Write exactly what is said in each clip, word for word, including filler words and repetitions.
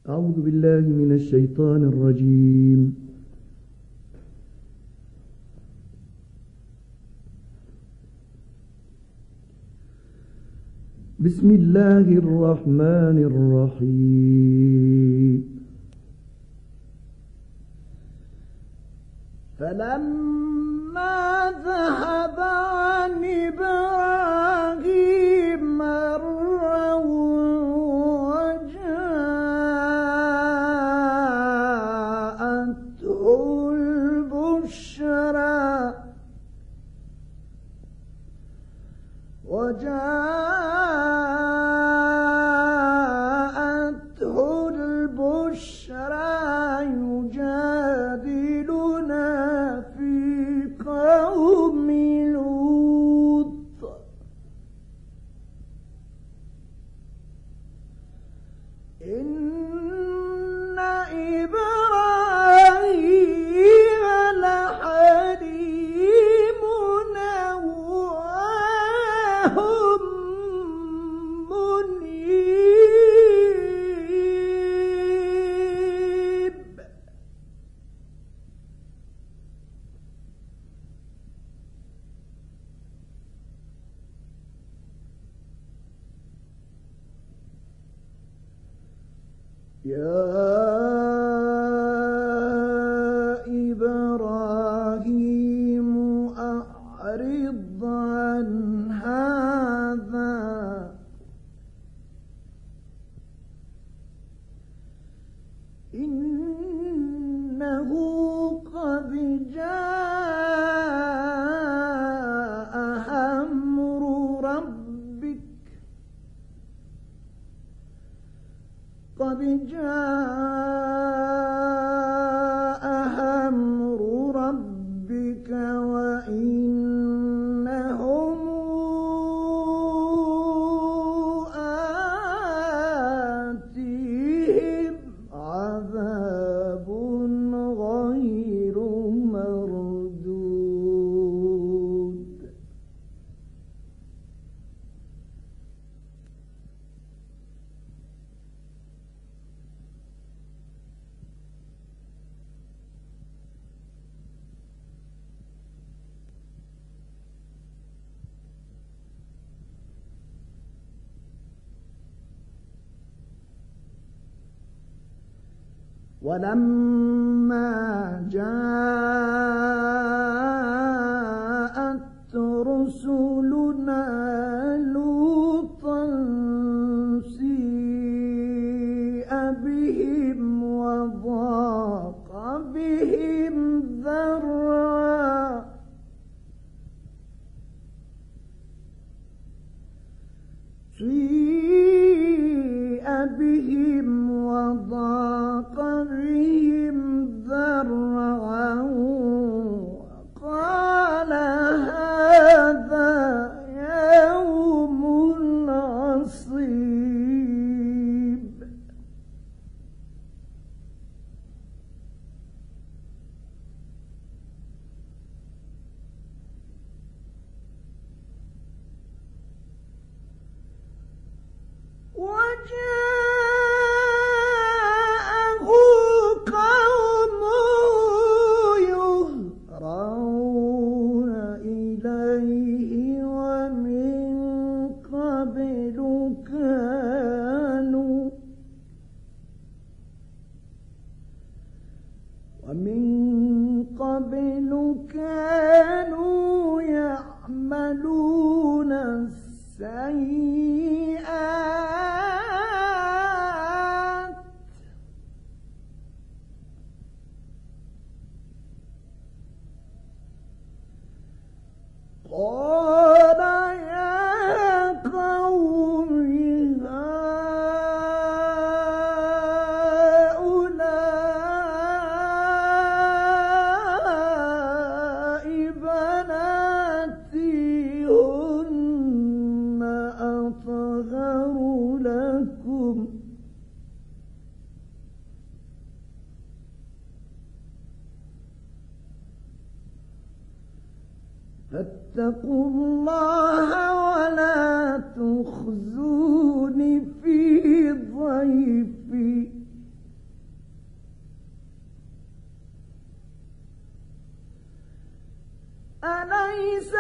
أعوذ بالله من الشيطان الرجيم. بسم الله الرحمن الرحيم. فلما ذهب عن إبراهيم الروع وجاءته البشرى وجاءته البشرى يجادلنا في قوم لوط. إن إبراهيم لحليم أواه منيب. يا إبراهيم أعرض عن هذا إنه قد جاء أمر ربك قد جاء أمر ربك وإنهم آتيهم عذاب غير مردود. ولما جاءت رسلنا لوطا سيء بهم وضاق بهم ذرعا سيء بهم وضاق بهم ذرعا وقال هذا يوم عصيب. وجاءه قومه يهرعون إليه ومن قبل كانوا ومن قبل كانوا يعملون السيئات قال يا قوم هؤلاء بناتي هن أطهر لكم فاتقوا الله ولا تخزون في ضيفي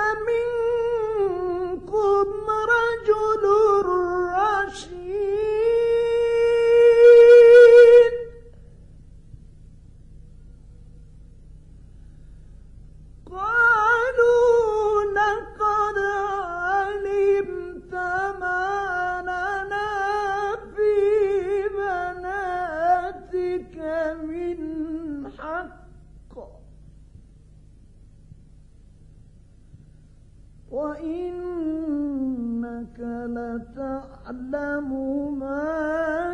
منكم رجل رشيد وإنك لتعلم ما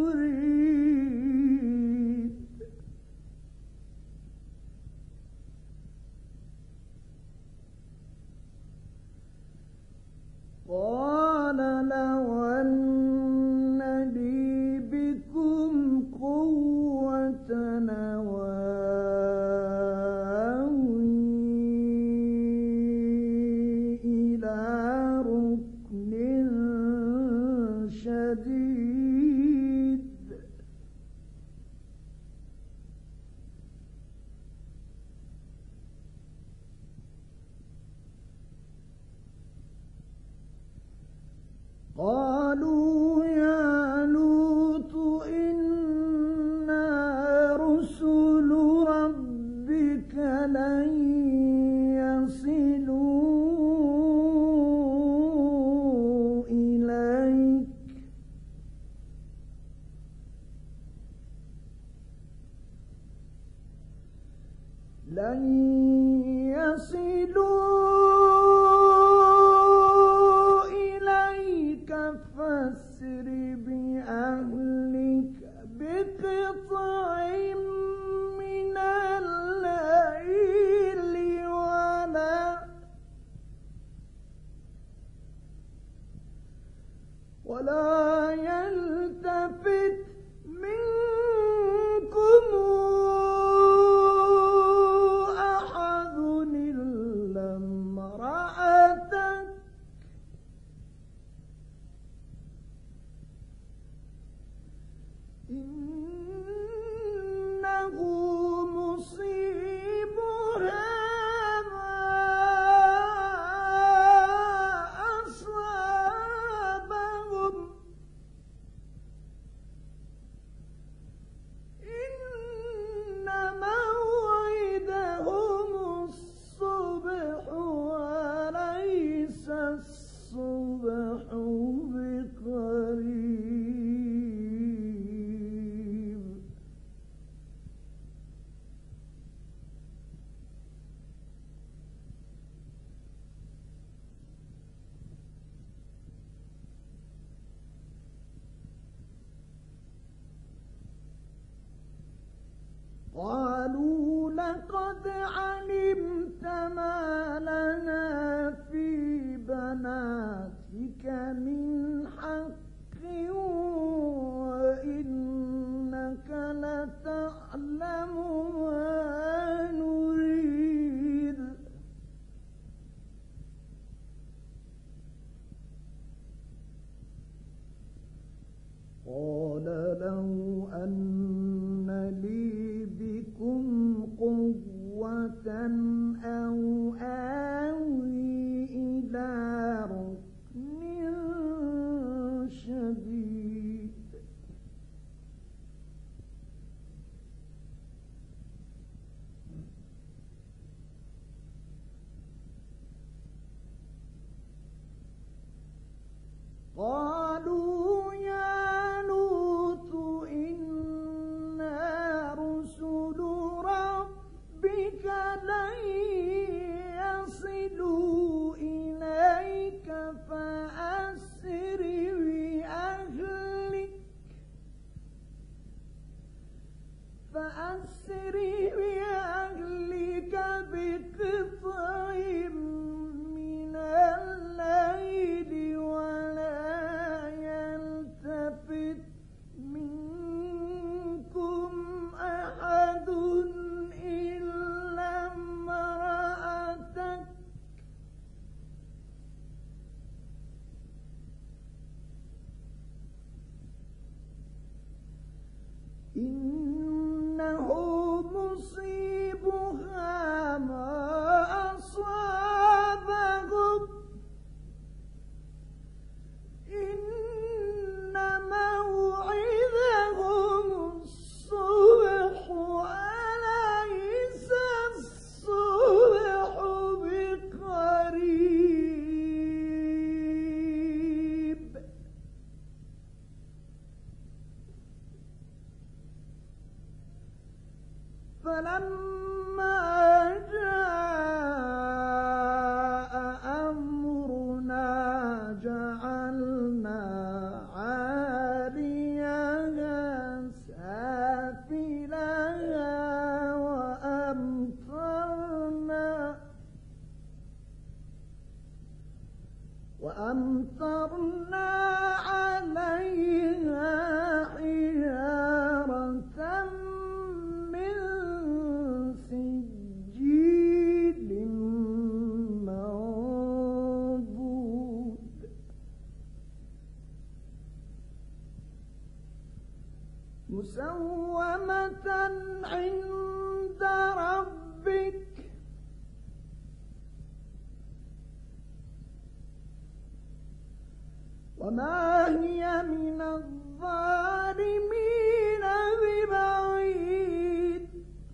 نريد قال لو أن لي بكم قوة قالوا يا لوط إنا رسل ربك لن يصلوا إليك لن يصلوا فاسر بأهلك بقطع من الليل ولا ولا يلتفت منكم أحد إلا امرأتك إنه مصيبها ما أصابهم إن موعدهم الصبح وليس الصبح بقريب قالوا لقد علمت ما لنا في بناتك من حق وإنك لتعلم ما نريد قال لو أن لي بكم قوة أو آوي إلى ركن شديد قالوا يا لوط إنا رسل ربك لن يصلوا إليك فأسر بأهلك فأسر بأهلك بقطع من الليل ولا يلتفت منكم أحد إلا امرأتك إنه مصيبها ما أصابهم فلما جاء أمرنا جعلنا عاليها سافلها وأمطرنا وأمطرنا عليها حجارة من سجيل منضود مسومة عند ربك وما هي من الظالمين ببعيد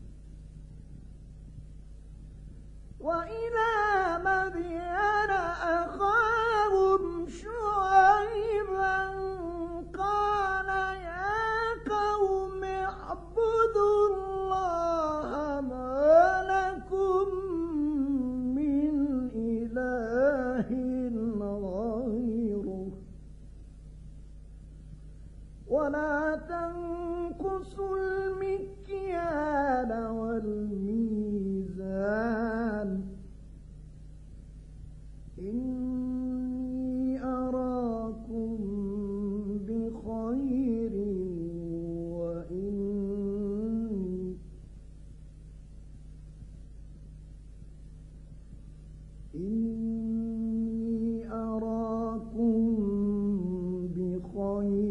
وإلى مدين أخاهم شعيبا قال يا قوم اعبدوا الله ما لكم من إله غيره ولا تنقصوا المكيال والميزان إني أراكم بخير وإني إني أراكم بخير